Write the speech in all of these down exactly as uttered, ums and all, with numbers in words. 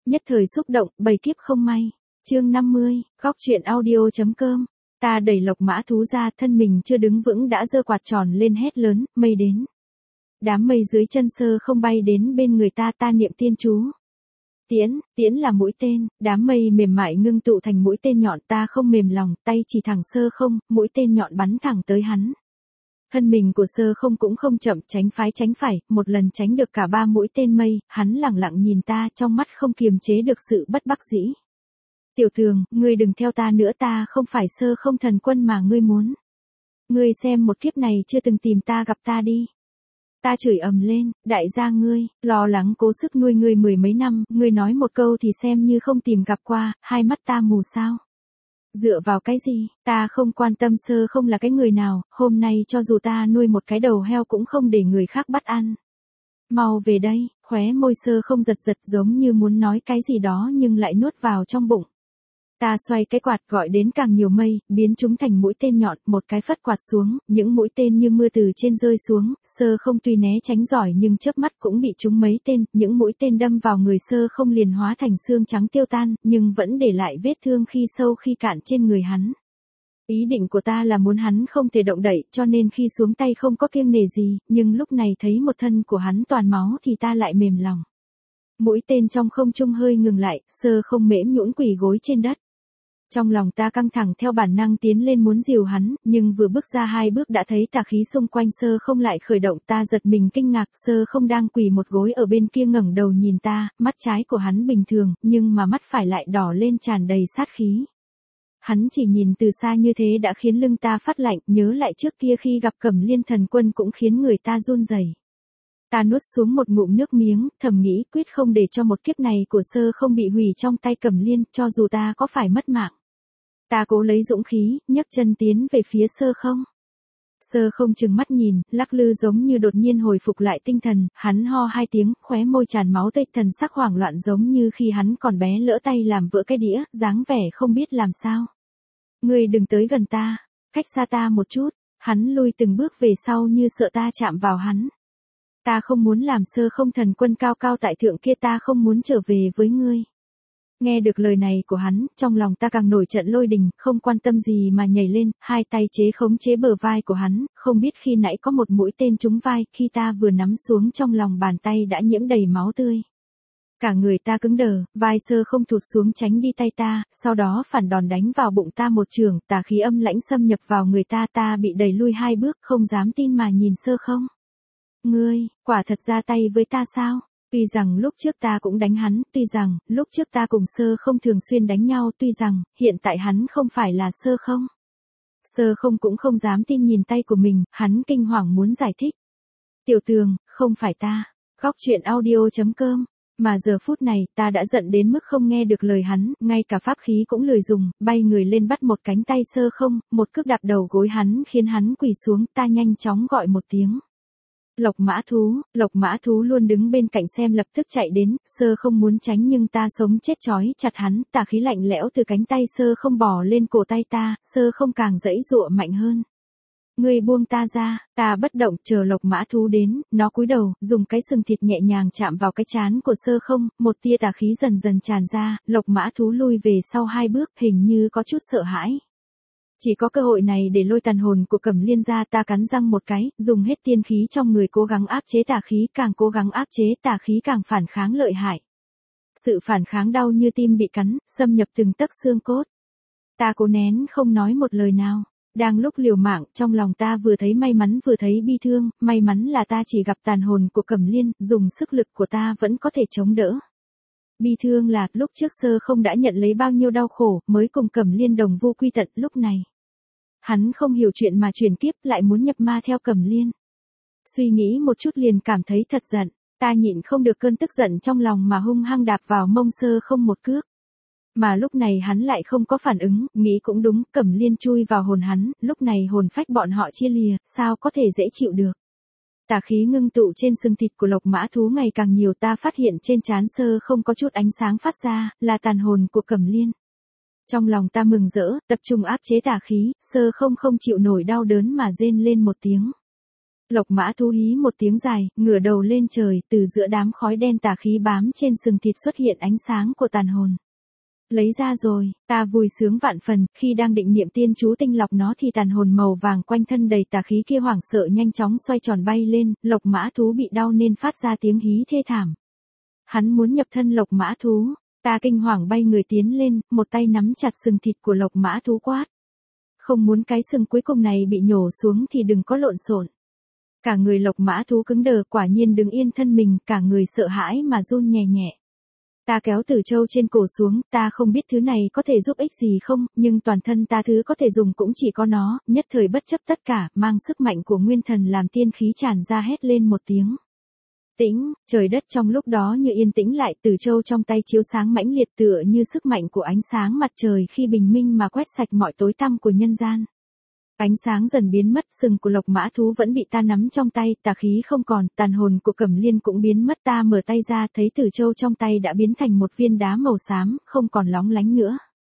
Nhất thời xúc động, bầy kiếp không may. Chương năm mươi, góc truyện audio.com. Ta đẩy Lộc Mã Thú ra, thân mình chưa đứng vững đã giơ quạt tròn lên hét lớn, mây đến. Đám mây dưới chân Sơ Không bay đến bên người ta, ta niệm tiên chú. Tiễn, tiễn là mũi tên, đám mây mềm mại ngưng tụ thành mũi tên nhọn, ta không mềm lòng, tay chỉ thẳng Sơ Không, mũi tên nhọn bắn thẳng tới hắn. Thân mình của Sơ Không cũng không chậm, tránh phái tránh phải, một lần tránh được cả ba mũi tên mây, hắn lẳng lặng nhìn ta, trong mắt không kiềm chế được sự bất đắc dĩ. Tiểu Tường, ngươi đừng theo ta nữa, ta không phải Sơ Không thần quân mà ngươi muốn. Ngươi xem một kiếp này chưa từng tìm ta gặp ta đi. Ta chửi ầm lên, đại gia ngươi, lo lắng cố sức nuôi ngươi mười mấy năm, ngươi nói một câu thì xem như không tìm gặp qua, hai mắt ta mù sao? Dựa vào cái gì, ta không quan tâm Sơ Không là cái người nào, hôm nay cho dù ta nuôi một cái đầu heo cũng không để người khác bắt ăn. Mau về đây, khóe môi Sơ Không giật giật giống như muốn nói cái gì đó nhưng lại nuốt vào trong bụng. Ta xoay cái quạt gọi đến càng nhiều mây, biến chúng thành mũi tên nhọn, một cái phất quạt xuống, những mũi tên như mưa từ trên rơi xuống, Sơ Không tuy né tránh giỏi nhưng chớp mắt cũng bị trúng mấy tên, những mũi tên đâm vào người Sơ Không liền hóa thành xương trắng tiêu tan, nhưng vẫn để lại vết thương khi sâu khi cạn trên người hắn. Ý định của ta là muốn hắn không thể động đậy, cho nên khi xuống tay không có kiêng nể gì, nhưng lúc này thấy một thân của hắn toàn máu thì ta lại mềm lòng. Mũi tên trong không trung hơi ngừng lại, Sơ Không mễm nhũn quỳ gối trên đất. Trong lòng ta căng thẳng theo bản năng tiến lên muốn dìu hắn, nhưng vừa bước ra hai bước đã thấy tà khí xung quanh Sơ Không lại khởi động, ta giật mình kinh ngạc, Sơ Không đang quỳ một gối ở bên kia ngẩng đầu nhìn ta, mắt trái của hắn bình thường, nhưng mà mắt phải lại đỏ lên tràn đầy sát khí. Hắn chỉ nhìn từ xa như thế đã khiến lưng ta phát lạnh, nhớ lại trước kia khi gặp Cẩm Liên thần quân cũng khiến người ta run rẩy. Ta nuốt xuống một ngụm nước miếng, thầm nghĩ quyết không để cho một kiếp này của Sơ Không bị hủy trong tay Cẩm Liên, cho dù ta có phải mất mạng. Ta cố lấy dũng khí, nhấc chân tiến về phía Sơ Không. Sơ Không chừng mắt nhìn, lắc lư giống như đột nhiên hồi phục lại tinh thần, hắn ho hai tiếng, khóe môi tràn máu tươi, thần sắc hoảng loạn giống như khi hắn còn bé lỡ tay làm vỡ cái đĩa, dáng vẻ không biết làm sao. Ngươi đừng tới gần ta, cách xa ta một chút, hắn lui từng bước về sau như sợ ta chạm vào hắn. Ta không muốn làm Sơ Không thần quân cao cao tại thượng kia, ta không muốn trở về với ngươi. Nghe được lời này của hắn, trong lòng ta càng nổi trận lôi đình, không quan tâm gì mà nhảy lên, hai tay chế khống chế bờ vai của hắn, không biết khi nãy có một mũi tên trúng vai, khi ta vừa nắm xuống trong lòng bàn tay đã nhiễm đầy máu tươi. Cả người ta cứng đờ, vai Sơ Không thụt xuống tránh đi tay ta, sau đó phản đòn đánh vào bụng ta một chưởng, tà khí âm lãnh xâm nhập vào người ta, ta bị đẩy lui hai bước, không dám tin mà nhìn Sơ Không. Ngươi, quả thật ra tay với ta sao? Tuy rằng lúc trước ta cũng đánh hắn, tuy rằng lúc trước ta cùng Sơ Không thường xuyên đánh nhau, tuy rằng hiện tại hắn không phải là Sơ Không. Sơ Không cũng không dám tin nhìn tay của mình, hắn kinh hoàng muốn giải thích. Tiểu Tường, không phải ta. Góc truyện audio.com. Mà giờ phút này ta đã giận đến mức không nghe được lời hắn, ngay cả pháp khí cũng lười dùng, bay người lên bắt một cánh tay Sơ Không, một cước đạp đầu gối hắn khiến hắn quỳ xuống, ta nhanh chóng gọi một tiếng. Lộc Mã Thú, Lộc Mã Thú luôn đứng bên cạnh xem lập tức chạy đến, Sơ Không muốn tránh nhưng ta sống chết trói chặt hắn, tà khí lạnh lẽo từ cánh tay Sơ Không bò lên cổ tay ta, Sơ Không càng giãy giụa mạnh hơn. Ngươi buông ta ra, ta bất động chờ Lộc Mã Thú đến, nó cúi đầu, dùng cái sừng thịt nhẹ nhàng chạm vào cái trán của Sơ Không, một tia tà khí dần dần tràn ra, Lộc Mã Thú lui về sau hai bước, hình như có chút sợ hãi. Chỉ có cơ hội này để lôi tàn hồn của Cẩm Liên ra, ta cắn răng một cái, dùng hết tiên khí trong người cố gắng áp chế tà khí, càng cố gắng áp chế tà khí càng phản kháng lợi hại. Sự phản kháng đau như tim bị cắn, xâm nhập từng tấc xương cốt. Ta cố nén không nói một lời nào. Đang lúc liều mạng, trong lòng ta vừa thấy may mắn vừa thấy bi thương, may mắn là ta chỉ gặp tàn hồn của Cẩm Liên, dùng sức lực của ta vẫn có thể chống đỡ. Bi thương là, lúc trước Sơ Không đã nhận lấy bao nhiêu đau khổ, mới cùng Cẩm Liên đồng vô quy tận, lúc này. Hắn không hiểu chuyện mà chuyển kiếp, lại muốn nhập ma theo Cẩm Liên. Suy nghĩ một chút liền cảm thấy thật giận, ta nhịn không được cơn tức giận trong lòng mà hung hăng đạp vào mông Sơ Không một cước. Mà lúc này hắn lại không có phản ứng, nghĩ cũng đúng, Cẩm Liên chui vào hồn hắn, lúc này hồn phách bọn họ chia lìa, sao có thể dễ chịu được. Tà khí ngưng tụ trên xương thịt của Lộc Mã Thú ngày càng nhiều, ta phát hiện trên trán Sơ Không có chút ánh sáng phát ra, là tàn hồn của Cẩm Liên. Trong lòng ta mừng rỡ, tập trung áp chế tà khí, Sơ Không không chịu nổi đau đớn mà rên lên một tiếng. Lộc mã thú hí một tiếng dài, ngửa đầu lên trời, từ giữa đám khói đen tà khí bám trên sừng thịt xuất hiện ánh sáng của tàn hồn. Lấy ra rồi, ta vui sướng vạn phần, khi đang định niệm tiên chú tinh lọc nó thì tàn hồn màu vàng quanh thân đầy tà khí kia hoảng sợ nhanh chóng xoay tròn bay lên, lộc mã thú bị đau nên phát ra tiếng hí thê thảm. Hắn muốn nhập thân lộc mã thú, ta kinh hoàng bay người tiến lên, một tay nắm chặt sừng thịt của lộc mã thú quát. Không muốn cái sừng cuối cùng này bị nhổ xuống thì đừng có lộn xộn. Cả người lộc mã thú cứng đờ, quả nhiên đứng yên thân mình, cả người sợ hãi mà run nhẹ nhẹ. Ta kéo tử châu trên cổ xuống, ta không biết thứ này có thể giúp ích gì không, nhưng toàn thân ta thứ có thể dùng cũng chỉ có nó, nhất thời bất chấp tất cả, mang sức mạnh của nguyên thần làm tiên khí tràn ra hét lên một tiếng. Tĩnh, trời đất trong lúc đó như yên tĩnh lại, tử châu trong tay chiếu sáng mãnh liệt tựa như sức mạnh của ánh sáng mặt trời khi bình minh mà quét sạch mọi tối tăm của nhân gian. Ánh sáng dần biến mất, sừng của lộc mã thú vẫn bị ta nắm trong tay, tà khí không còn, tàn hồn của Cẩm Liên cũng biến mất. Ta mở tay ra thấy tử châu trong tay đã biến thành một viên đá màu xám, không còn lóng lánh nữa.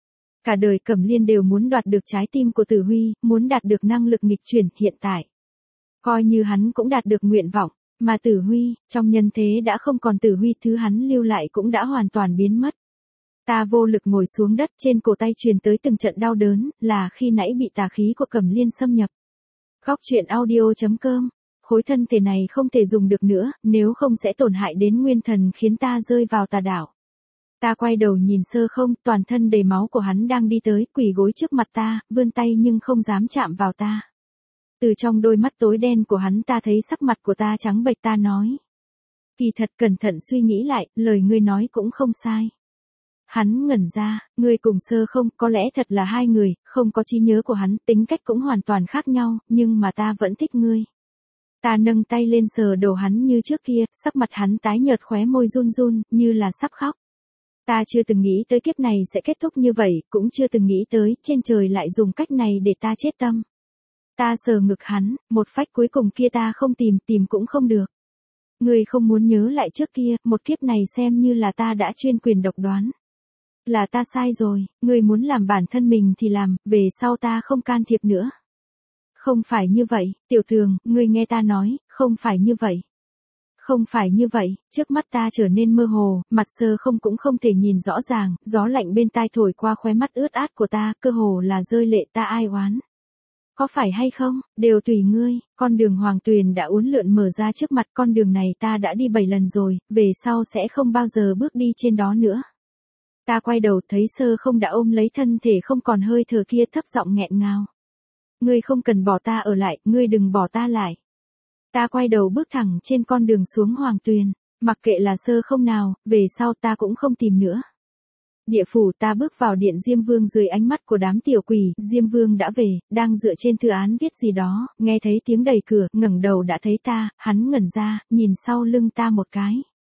Cả đời Cẩm Liên đều muốn đoạt được trái tim của Tử Huy, muốn đạt được năng lực nghịch chuyển, hiện tại. Coi như hắn cũng đạt được nguyện vọng, mà Tử Huy, trong nhân thế đã không còn Tử Huy, thứ hắn lưu lại cũng đã hoàn toàn biến mất. Ta vô lực ngồi xuống đất, trên cổ tay truyền tới từng trận đau đớn, là khi nãy bị tà khí của Cẩm Liên xâm nhập. Góc truyện audio chấm com, khối thân thể này không thể dùng được nữa, nếu không sẽ tổn hại đến nguyên thần khiến ta rơi vào tà đảo. Ta quay đầu nhìn Sơ Không, toàn thân đầy máu của hắn đang đi tới, quỳ gối trước mặt ta, vươn tay nhưng không dám chạm vào ta. Từ trong đôi mắt tối đen của hắn ta thấy sắc mặt của ta trắng bệch. Ta nói. Kỳ thật cẩn thận suy nghĩ lại, lời ngươi nói cũng không sai. Hắn ngẩn ra, ngươi cùng Sơ Không có lẽ thật là hai người, không có trí nhớ của hắn, tính cách cũng hoàn toàn khác nhau, nhưng mà ta vẫn thích ngươi. Ta nâng tay lên sờ đầu hắn như trước kia, sắc mặt hắn tái nhợt, khóe môi run run, như là sắp khóc. Ta chưa từng nghĩ tới kiếp này sẽ kết thúc như vậy, cũng chưa từng nghĩ tới trên trời lại dùng cách này để ta chết tâm. Ta sờ ngực hắn, một phách cuối cùng kia ta không tìm, tìm cũng không được. Ngươi không muốn nhớ lại trước kia, một kiếp này xem như là ta đã chuyên quyền độc đoán. Là ta sai rồi, ngươi muốn làm bản thân mình thì làm, về sau ta không can thiệp nữa. Không phải như vậy, Tiểu Tường, ngươi nghe ta nói, không phải như vậy. Không phải như vậy, trước mắt ta trở nên mơ hồ, mặt Sơ Không cũng không thể nhìn rõ ràng, gió lạnh bên tai thổi qua khóe mắt ướt át của ta, cơ hồ là rơi lệ. Ta ai oán. Có phải hay không, đều tùy ngươi, con đường Hoàng Tuyền đã uốn lượn mở ra trước mặt, con đường này ta đã đi bảy lần rồi, về sau sẽ không bao giờ bước đi trên đó nữa. Ta quay đầu thấy Sơ Không đã ôm lấy thân thể không còn hơi thở kia, thấp giọng nghẹn ngào. Ngươi không cần bỏ ta ở lại, ngươi đừng bỏ ta lại. Ta quay đầu bước thẳng trên con đường xuống Hoàng Tuyền, mặc kệ là Sơ Không nào, về sau ta cũng không tìm nữa. Địa phủ. Ta bước vào điện Diêm Vương dưới ánh mắt của đám tiểu quỷ. Diêm Vương đã về, đang dựa trên thư án viết gì đó, nghe thấy tiếng đẩy cửa, ngẩng đầu đã thấy ta, hắn ngẩn ra, nhìn sau lưng ta một cái.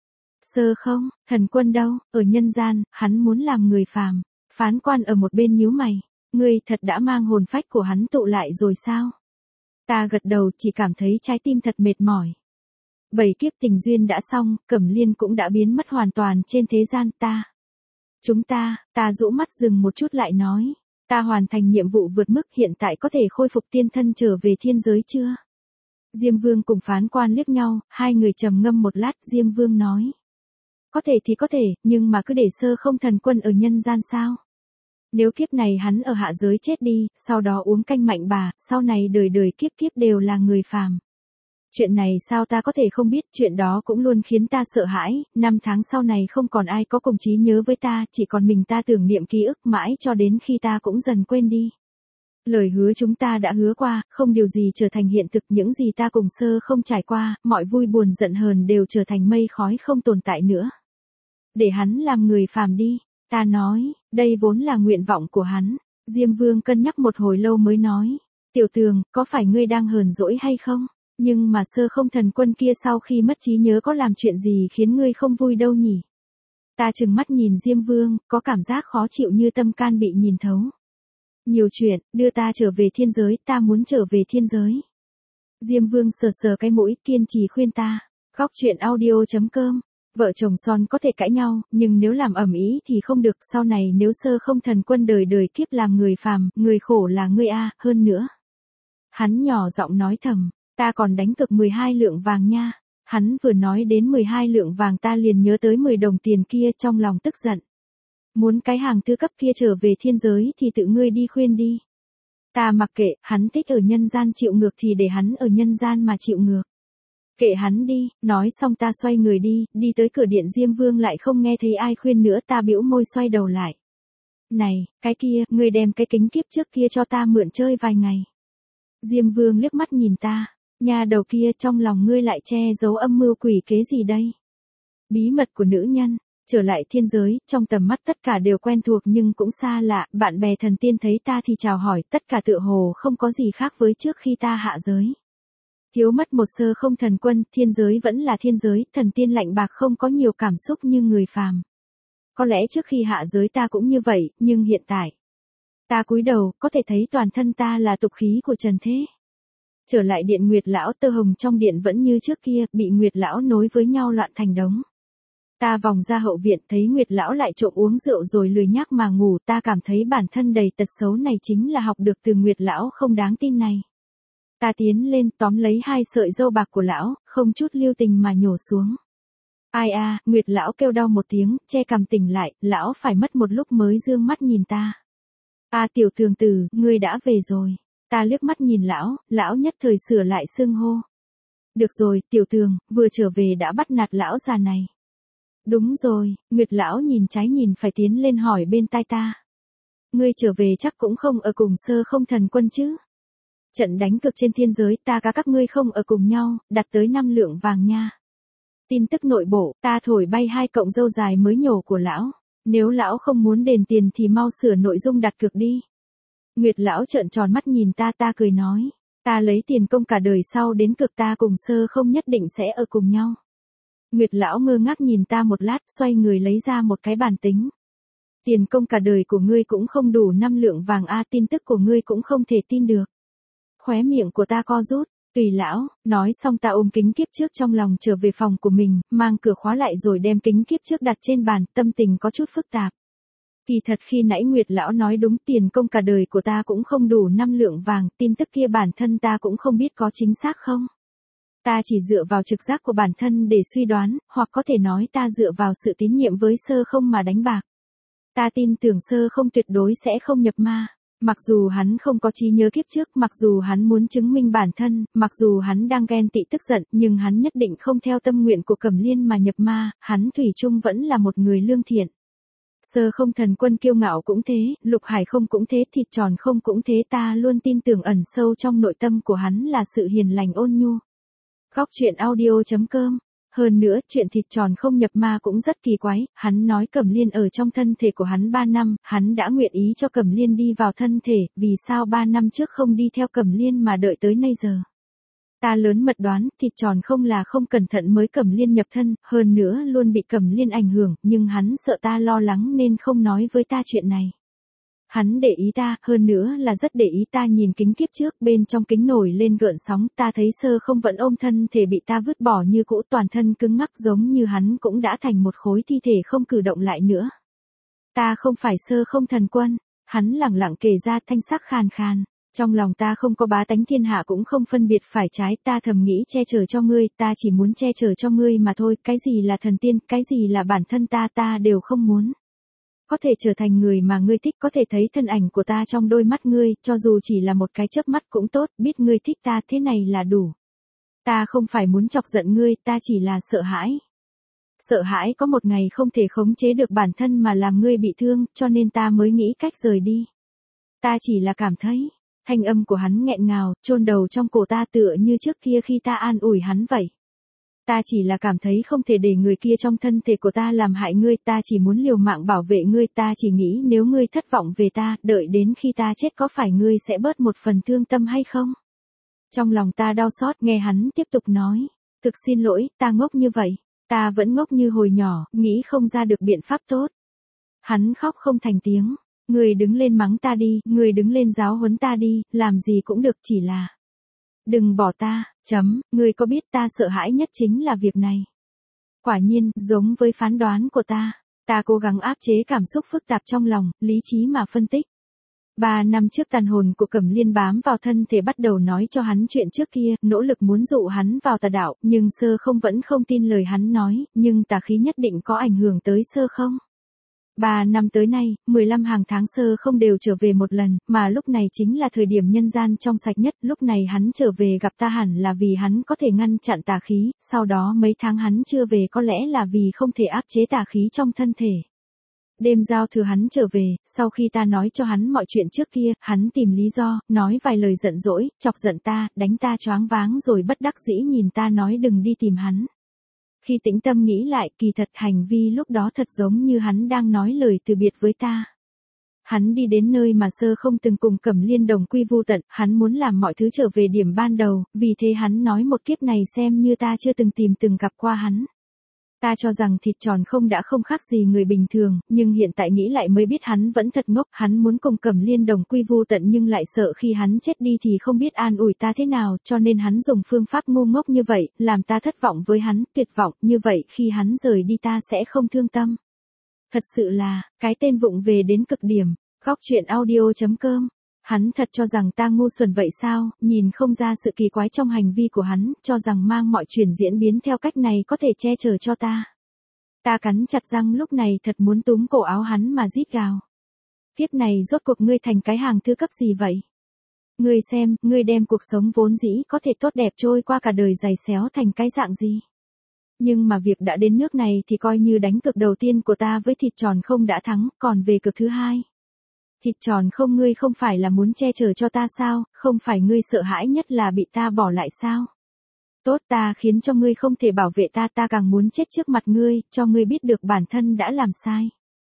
Sơ Không, thần quân đâu? Ở nhân gian, hắn muốn làm người phàm. Phán quan ở một bên nhíu mày, ngươi thật đã mang hồn phách của hắn tụ lại rồi sao? Ta gật đầu, chỉ cảm thấy trái tim thật mệt mỏi. Bảy kiếp tình duyên đã xong, Cẩm Liên cũng đã biến mất hoàn toàn trên thế gian. Ta Chúng ta, ta rũ mắt dừng một chút lại nói, ta hoàn thành nhiệm vụ vượt mức, hiện tại có thể khôi phục tiên thân trở về thiên giới chưa? Diêm Vương cùng phán quan liếc nhau, hai người trầm ngâm một lát. Diêm Vương nói, có thể thì có thể, nhưng mà cứ để Sơ Không thần quân ở nhân gian sao? Nếu kiếp này hắn ở hạ giới chết đi, sau đó uống canh mạnh bà, sau này đời đời kiếp kiếp đều là người phàm. Chuyện này sao ta có thể không biết, chuyện đó cũng luôn khiến ta sợ hãi, năm tháng sau này không còn ai có cùng trí nhớ với ta, chỉ còn mình ta tưởng niệm ký ức mãi cho đến khi ta cũng dần quên đi. Lời hứa chúng ta đã hứa qua, không điều gì trở thành hiện thực, những gì ta cùng Sơ Không trải qua, mọi vui buồn giận hờn đều trở thành mây khói không tồn tại nữa. Để hắn làm người phàm đi, ta nói, đây vốn là nguyện vọng của hắn. Diêm Vương cân nhắc một hồi lâu mới nói, Tiểu Tường, có phải ngươi đang hờn dỗi hay không? Nhưng mà Sơ Không thần quân kia sau khi mất trí nhớ có làm chuyện gì khiến ngươi không vui đâu nhỉ? Ta trừng mắt nhìn Diêm Vương, có cảm giác khó chịu như tâm can bị nhìn thấu. Nhiều chuyện, đưa ta trở về thiên giới, ta muốn trở về thiên giới. Diêm Vương sờ sờ cái mũi, kiên trì khuyên ta. Góc truyện audio chấm com, vợ chồng son có thể cãi nhau, nhưng nếu làm ầm ĩ thì không được, sau này nếu Sơ Không thần quân đời đời kiếp làm người phàm, người khổ là ngươi a, hơn nữa. Hắn nhỏ giọng nói thầm. Ta còn đánh cược mười hai lượng vàng nha. Hắn vừa nói đến mười hai lượng vàng ta liền nhớ tới mười đồng tiền kia, trong lòng tức giận. Muốn cái hàng thư cấp kia trở về thiên giới thì tự ngươi đi khuyên đi. Ta mặc kệ, hắn thích ở nhân gian chịu ngược thì để hắn ở nhân gian mà chịu ngược. Kệ hắn đi, nói xong ta xoay người đi, đi tới cửa điện Diêm Vương lại không nghe thấy ai khuyên nữa, ta bĩu môi xoay đầu lại. Này, cái kia, ngươi đem cái kính kiếp trước kia cho ta mượn chơi vài ngày. Diêm Vương liếc mắt nhìn ta, nhà đầu kia, trong lòng ngươi lại che giấu âm mưu quỷ kế gì đây? Bí mật của nữ nhân. Trở lại thiên giới, trong tầm mắt tất cả đều quen thuộc nhưng cũng xa lạ, bạn bè thần tiên thấy ta thì chào hỏi, tất cả tựa hồ không có gì khác với trước khi ta hạ giới. Thiếu mất một sơ không thần quân, thiên giới vẫn là thiên giới, thần tiên lạnh bạc không có nhiều cảm xúc như người phàm. Có lẽ trước khi hạ giới ta cũng như vậy, nhưng hiện tại. Ta cúi đầu, có thể thấy toàn thân ta là tục khí của trần thế. Trở lại điện Nguyệt Lão, tơ hồng trong điện vẫn như trước kia, bị Nguyệt Lão nối với nhau loạn thành đống. Ta vòng ra hậu viện thấy Nguyệt Lão lại trộm uống rượu rồi lười nhác mà ngủ, ta cảm thấy bản thân đầy tật xấu này chính là học được từ Nguyệt Lão không đáng tin này. Ta tiến lên tóm lấy hai sợi râu bạc của Lão, không chút lưu tình mà nhổ xuống. Ai a, Nguyệt Lão kêu đau một tiếng, che cằm tỉnh lại, Lão phải mất một lúc mới dương mắt nhìn ta. A tiểu thường tử, ngươi đã về rồi. Ta liếc mắt nhìn Lão, Lão nhất thời sửa lại xưng hô. Được rồi, tiểu thường, vừa trở về đã bắt nạt Lão già này. Đúng rồi, Nguyệt Lão nhìn trái nhìn phải tiến lên hỏi bên tai ta. Ngươi trở về chắc cũng không ở cùng sơ không thần quân chứ. Trận đánh cực trên thiên giới ta cá các ngươi không ở cùng nhau, đặt tới năm lượng vàng nha. Tin tức nội bộ, ta thổi bay hai cọng râu dài mới nhổ của Lão. Nếu Lão không muốn đền tiền thì mau sửa nội dung đặt cược đi. Nguyệt Lão trợn tròn mắt nhìn ta, ta cười nói. Ta lấy tiền công cả đời sau đến cực, ta cùng sơ không nhất định sẽ ở cùng nhau. Nguyệt Lão ngơ ngác nhìn ta một lát, xoay người lấy ra một cái bàn tính. Tiền công cả đời của ngươi cũng không đủ năm lượng vàng a, tin tức của ngươi cũng không thể tin được. Khóe miệng của ta co rút, tùy Lão, nói xong ta ôm kính kiếp trước trong lòng trở về phòng của mình, mang cửa khóa lại rồi đem kính kiếp trước đặt trên bàn, tâm tình có chút phức tạp. Kỳ thật khi nãy Nguyệt Lão nói đúng, tiền công cả đời của ta cũng không đủ năm lượng vàng, tin tức kia bản thân ta cũng không biết có chính xác không. Ta chỉ dựa vào trực giác của bản thân để suy đoán, hoặc có thể nói ta dựa vào sự tín nhiệm với sơ không mà đánh bạc. Ta tin tưởng sơ không tuyệt đối sẽ không nhập ma. Mặc dù hắn không có trí nhớ kiếp trước, mặc dù hắn muốn chứng minh bản thân, mặc dù hắn đang ghen tị tức giận, nhưng hắn nhất định không theo tâm nguyện của Cẩm Liên mà nhập ma, hắn thủy chung vẫn là một người lương thiện. Sơ không thần quân kiêu ngạo cũng thế, Lục Hải không cũng thế, thịt tròn không cũng thế, ta luôn tin tưởng ẩn sâu trong nội tâm của hắn là sự hiền lành ôn nhu. Góc truyện audio chấm com. Hơn nữa, chuyện thịt tròn không nhập ma cũng rất kỳ quái, hắn nói Cẩm Liên ở trong thân thể của hắn ba năm, hắn đã nguyện ý cho Cẩm Liên đi vào thân thể, vì sao ba năm trước không đi theo Cẩm Liên mà đợi tới nay giờ. Ta lớn mật đoán, thịt tròn không là không cẩn thận mới Cẩm Liên nhập thân, hơn nữa luôn bị Cẩm Liên ảnh hưởng, nhưng hắn sợ ta lo lắng nên không nói với ta chuyện này. Hắn để ý ta, hơn nữa là rất để ý ta, nhìn kính kiếp trước, bên trong kính nổi lên gợn sóng, ta thấy sơ không vẫn ôm thân thể bị ta vứt bỏ như cũ, toàn thân cứng ngắc giống như hắn cũng đã thành một khối thi thể không cử động lại nữa. Ta không phải sơ không thần quân, hắn lẳng lặng kể ra, thanh sắc khàn khàn. Trong lòng ta không có bá tánh thiên hạ cũng không phân biệt phải trái, ta thầm nghĩ che chở cho ngươi, ta chỉ muốn che chở cho ngươi mà thôi, cái gì là thần tiên, cái gì là bản thân ta, ta đều không muốn. Có thể trở thành người mà ngươi thích, có thể thấy thân ảnh của ta trong đôi mắt ngươi, cho dù chỉ là một cái chớp mắt cũng tốt, biết ngươi thích ta thế này là đủ. Ta không phải muốn chọc giận ngươi, ta chỉ là sợ hãi. Sợ hãi có một ngày không thể khống chế được bản thân mà làm ngươi bị thương, cho nên ta mới nghĩ cách rời đi. Ta chỉ là cảm thấy, thanh âm của hắn nghẹn ngào, chôn đầu trong cổ ta tựa như trước kia khi ta an ủi hắn vậy. Ta chỉ là cảm thấy không thể để người kia trong thân thể của ta làm hại ngươi, ta chỉ muốn liều mạng bảo vệ ngươi, ta chỉ nghĩ nếu ngươi thất vọng về ta, đợi đến khi ta chết có phải ngươi sẽ bớt một phần thương tâm hay không? Trong lòng ta đau xót, nghe hắn tiếp tục nói, thực xin lỗi, ta ngốc như vậy, ta vẫn ngốc như hồi nhỏ, nghĩ không ra được biện pháp tốt. Hắn khóc không thành tiếng, ngươi đứng lên mắng ta đi, ngươi đứng lên giáo huấn ta đi, làm gì cũng được, chỉ là đừng bỏ ta, chấm, ngươi có biết ta sợ hãi nhất chính là việc này. Quả nhiên, giống với phán đoán của ta, ta cố gắng áp chế cảm xúc phức tạp trong lòng, lý trí mà phân tích. Ba năm trước tàn hồn của Cẩm Liên bám vào thân thể bắt đầu nói cho hắn chuyện trước kia, nỗ lực muốn dụ hắn vào tà đạo, nhưng Sơ Không vẫn không tin lời hắn nói, nhưng tà khí nhất định có ảnh hưởng tới Sơ Không. Ba năm tới nay, mười lăm hàng tháng Sơ Không đều trở về một lần, mà lúc này chính là thời điểm nhân gian trong sạch nhất, lúc này hắn trở về gặp ta hẳn là vì hắn có thể ngăn chặn tà khí, sau đó mấy tháng hắn chưa về có lẽ là vì không thể áp chế tà khí trong thân thể. Đêm giao thừa hắn trở về, sau khi ta nói cho hắn mọi chuyện trước kia, hắn tìm lý do, nói vài lời giận dỗi, chọc giận ta, đánh ta choáng váng rồi bất đắc dĩ nhìn ta nói đừng đi tìm hắn. Khi tĩnh tâm nghĩ lại, kỳ thật hành vi lúc đó thật giống như hắn đang nói lời từ biệt với ta. Hắn đi đến nơi mà Sơ Không từng cùng Cẩm Liên đồng quy vu tận, hắn muốn làm mọi thứ trở về điểm ban đầu, vì thế hắn nói một kiếp này xem như ta chưa từng tìm từng gặp qua hắn. Ta cho rằng thịt tròn không đã không khác gì người bình thường, nhưng hiện tại nghĩ lại mới biết hắn vẫn thật ngốc, hắn muốn cùng Cẩm Liên đồng quy vu tận nhưng lại sợ khi hắn chết đi thì không biết an ủi ta thế nào, cho nên hắn dùng phương pháp ngu ngốc như vậy, làm ta thất vọng với hắn, tuyệt vọng, như vậy khi hắn rời đi ta sẽ không thương tâm. Thật sự là, cái tên vụng về đến cực điểm, góc truyện audio chấm com. Hắn thật cho rằng ta ngu xuẩn vậy sao, nhìn không ra sự kỳ quái trong hành vi của hắn, cho rằng mang mọi chuyện diễn biến theo cách này có thể che chở cho ta. Ta cắn chặt răng lúc này thật muốn túm cổ áo hắn mà rít gào. Kiếp này rốt cuộc ngươi thành cái hàng thứ cấp gì vậy? Ngươi xem, ngươi đem cuộc sống vốn dĩ có thể tốt đẹp trôi qua cả đời giày xéo thành cái dạng gì? Nhưng mà việc đã đến nước này thì coi như đánh cược đầu tiên của ta với thịt tròn không đã thắng, còn về cược thứ hai. Thịt tròn không ngươi không phải là muốn che chở cho ta sao, không phải ngươi sợ hãi nhất là bị ta bỏ lại sao? Tốt ta khiến cho ngươi không thể bảo vệ ta, ta càng muốn chết trước mặt ngươi, cho ngươi biết được bản thân đã làm sai.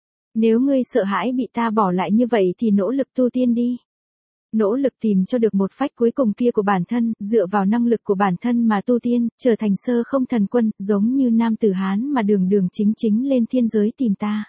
Nếu ngươi sợ hãi bị ta bỏ lại như vậy thì nỗ lực tu tiên đi. Nỗ lực tìm cho được một phách cuối cùng kia của bản thân, dựa vào năng lực của bản thân mà tu tiên, trở thành Sơ Không thần quân, giống như nam tử Hán mà đường đường chính chính lên thiên giới tìm ta.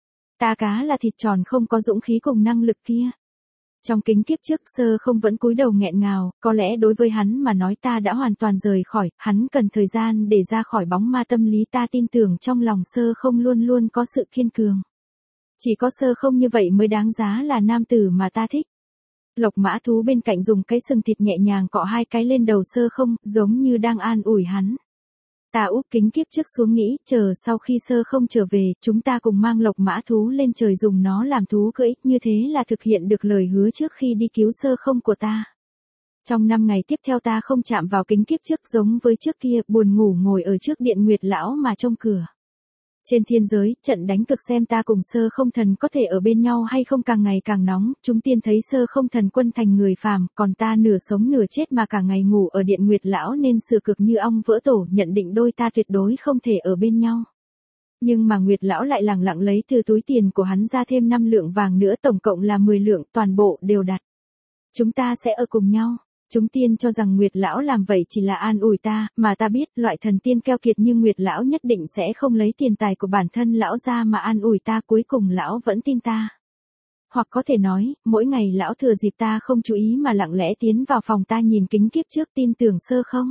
Ta cá là thịt tròn không có dũng khí cùng năng lực kia. Trong kính kiếp trước Sơ Không vẫn cúi đầu nghẹn ngào, có lẽ đối với hắn mà nói ta đã hoàn toàn rời khỏi, hắn cần thời gian để ra khỏi bóng ma tâm lý, ta tin tưởng trong lòng Sơ Không luôn luôn có sự kiên cường. Chỉ có Sơ Không như vậy mới đáng giá là nam tử mà ta thích. Lộc mã thú bên cạnh dùng cái sừng thịt nhẹ nhàng cọ hai cái lên đầu Sơ Không, giống như đang an ủi hắn. Ta úp kính kiếp trước xuống nghĩ, chờ sau khi Sơ Không trở về, chúng ta cùng mang lộc mã thú lên trời dùng nó làm thú cưỡi, như thế là thực hiện được lời hứa trước khi đi cứu Sơ Không của ta. Trong năm ngày tiếp theo ta không chạm vào kính kiếp trước giống với trước kia, buồn ngủ ngồi ở trước điện Nguyệt Lão mà trông cửa. Trên thiên giới, trận đánh cực xem ta cùng Sơ Không thần có thể ở bên nhau hay không càng ngày càng nóng, chúng tiên thấy Sơ Không thần quân thành người phàm, còn ta nửa sống nửa chết mà cả ngày ngủ ở điện Nguyệt Lão nên sửa cực như ong vỡ tổ, nhận định đôi ta tuyệt đối không thể ở bên nhau. Nhưng mà Nguyệt Lão lại lẳng lặng lấy từ túi tiền của hắn ra thêm năm lượng vàng nữa, tổng cộng là mười lượng, toàn bộ đều đặt. Chúng ta sẽ ở cùng nhau. Chúng tiên cho rằng Nguyệt Lão làm vậy chỉ là an ủi ta, mà ta biết loại thần tiên keo kiệt như Nguyệt Lão nhất định sẽ không lấy tiền tài của bản thân Lão ra mà an ủi ta, cuối cùng Lão vẫn tin ta. Hoặc có thể nói, mỗi ngày Lão thừa dịp ta không chú ý mà lặng lẽ tiến vào phòng ta nhìn kính kiếp trước tin tưởng Sơ Không.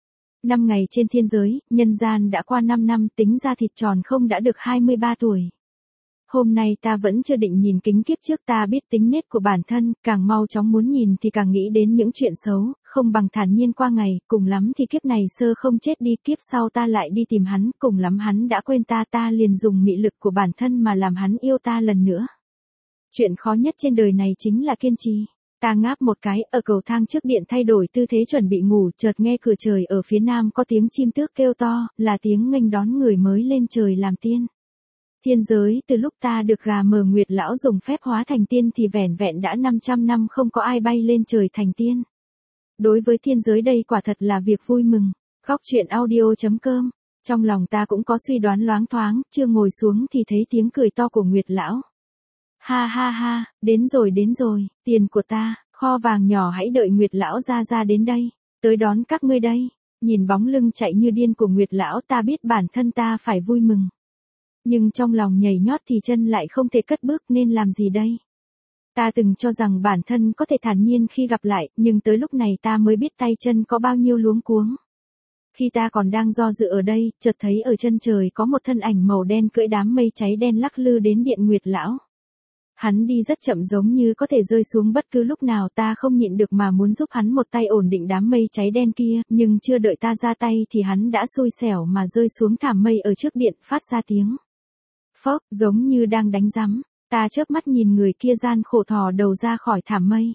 Năm ngày trên thiên giới, nhân gian đã qua năm năm, tính ra thịt tròn không đã được hai mươi ba tuổi. Hôm nay ta vẫn chưa định nhìn kính kiếp trước, ta biết tính nết của bản thân, càng mau chóng muốn nhìn thì càng nghĩ đến những chuyện xấu, không bằng thản nhiên qua ngày, cùng lắm thì kiếp này Sơ Không chết đi, kiếp sau ta lại đi tìm hắn, cùng lắm hắn đã quên ta, ta liền dùng mị lực của bản thân mà làm hắn yêu ta lần nữa. Chuyện khó nhất trên đời này chính là kiên trì. Ta ngáp một cái, ở cầu thang trước điện thay đổi tư thế chuẩn bị ngủ, chợt nghe cửa trời ở phía nam có tiếng chim tước kêu to, là tiếng nghênh đón người mới lên trời làm tiên. Thiên giới, từ lúc ta được gà mờ Nguyệt Lão dùng phép hóa thành tiên thì vẻn vẹn đã năm trăm năm không có ai bay lên trời thành tiên. Đối với thiên giới đây quả thật là việc vui mừng. Góc truyện audio chấm com. Trong lòng ta cũng có suy đoán loáng thoáng, chưa ngồi xuống thì thấy tiếng cười to của Nguyệt Lão. Ha ha ha, đến rồi đến rồi, tiền của ta, kho vàng nhỏ, hãy đợi Nguyệt Lão ra ra đến đây, tới đón các ngươi đây. Nhìn bóng lưng chạy như điên của Nguyệt Lão ta biết bản thân ta phải vui mừng. Nhưng trong lòng nhảy nhót thì chân lại không thể cất bước, nên làm gì đây? Ta từng cho rằng bản thân có thể thản nhiên khi gặp lại, nhưng tới lúc này ta mới biết tay chân có bao nhiêu luống cuống. Khi ta còn đang do dự ở đây, chợt thấy ở chân trời có một thân ảnh màu đen cưỡi đám mây cháy đen lắc lư đến điện Nguyệt Lão. Hắn đi rất chậm giống như có thể rơi xuống bất cứ lúc nào, ta không nhịn được mà muốn giúp hắn một tay ổn định đám mây cháy đen kia, nhưng chưa đợi ta ra tay thì hắn đã xui xẻo mà rơi xuống thảm mây ở trước điện, phát ra tiếng phốc, giống như đang đánh rắm. Ta chớp mắt nhìn người kia gian khổ thò đầu ra khỏi thảm mây.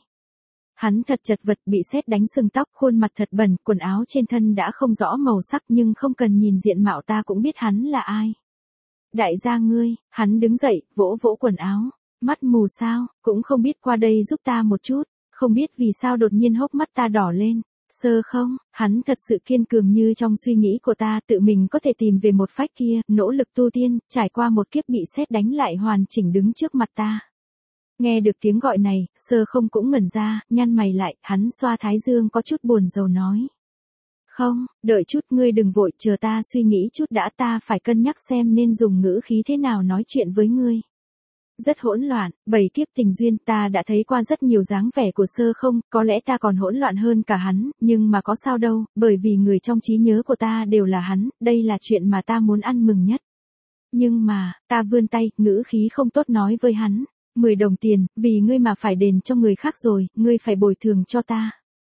Hắn thật chật vật, bị sét đánh sưng tóc, khuôn mặt thật bẩn, quần áo trên thân đã không rõ màu sắc nhưng không cần nhìn diện mạo ta cũng biết hắn là ai. Đại gia ngươi, hắn đứng dậy, vỗ vỗ quần áo. Mắt mù sao, cũng không biết qua đây giúp ta một chút, không biết vì sao đột nhiên hốc mắt ta đỏ lên. Sơ không, hắn thật sự kiên cường như trong suy nghĩ của ta, tự mình có thể tìm về một phách kia, nỗ lực tu tiên, trải qua một kiếp bị sét đánh lại hoàn chỉnh đứng trước mặt ta. Nghe được tiếng gọi này, sơ không cũng ngẩn ra, nhăn mày lại, hắn xoa thái dương có chút buồn rầu nói. Không, đợi chút, ngươi đừng vội, chờ ta suy nghĩ chút đã, ta phải cân nhắc xem nên dùng ngữ khí thế nào nói chuyện với ngươi. Rất hỗn loạn, bảy kiếp tình duyên, ta đã thấy qua rất nhiều dáng vẻ của sơ không, có lẽ ta còn hỗn loạn hơn cả hắn, nhưng mà có sao đâu, bởi vì người trong trí nhớ của ta đều là hắn, đây là chuyện mà ta muốn ăn mừng nhất. Nhưng mà, ta vươn tay, ngữ khí không tốt nói với hắn, mười đồng tiền, vì ngươi mà phải đền cho người khác rồi, ngươi phải bồi thường cho ta.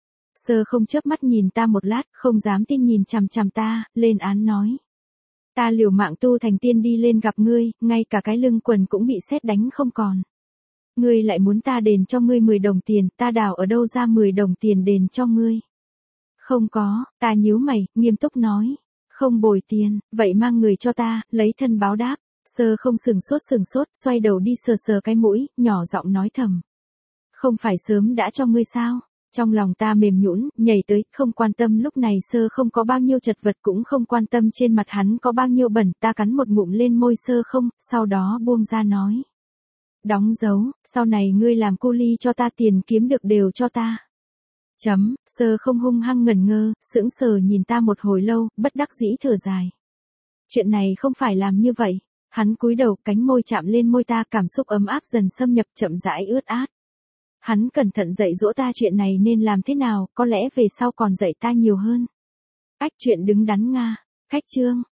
Sơ không chớp mắt nhìn ta một lát, không dám tin nhìn chằm chằm ta, lên án nói. Ta liều mạng tu thành tiên đi lên gặp ngươi, ngay cả cái lưng quần cũng bị sét đánh không còn. Ngươi lại muốn ta đền cho ngươi mười đồng tiền, ta đào ở đâu ra mười đồng tiền đền cho ngươi? Không có, ta nhíu mày, nghiêm túc nói. Không bồi tiền, vậy mang người cho ta, lấy thân báo đáp. Sơ không sừng sốt sừng sốt, xoay đầu đi sờ sờ cái mũi, nhỏ giọng nói thầm. Không phải sớm đã cho ngươi sao? Trong lòng ta mềm nhũn, nhảy tới, không quan tâm lúc này sơ không có bao nhiêu chật vật, cũng không quan tâm trên mặt hắn có bao nhiêu bẩn, ta cắn một ngụm lên môi sơ không, sau đó buông ra nói. Đóng dấu, sau này ngươi làm cu ly cho ta, tiền kiếm được đều cho ta. Chấm, sơ không hung hăng ngẩn ngơ, sững sờ nhìn ta một hồi lâu, bất đắc dĩ thở dài. Chuyện này không phải làm như vậy. Hắn cúi đầu, cánh môi chạm lên môi ta, cảm xúc ấm áp dần xâm nhập, chậm rãi ướt át. Hắn cẩn thận dạy dỗ ta chuyện này nên làm thế nào, có lẽ về sau còn dạy ta nhiều hơn. Ách, chuyện đứng đắn Nga. Khách chương.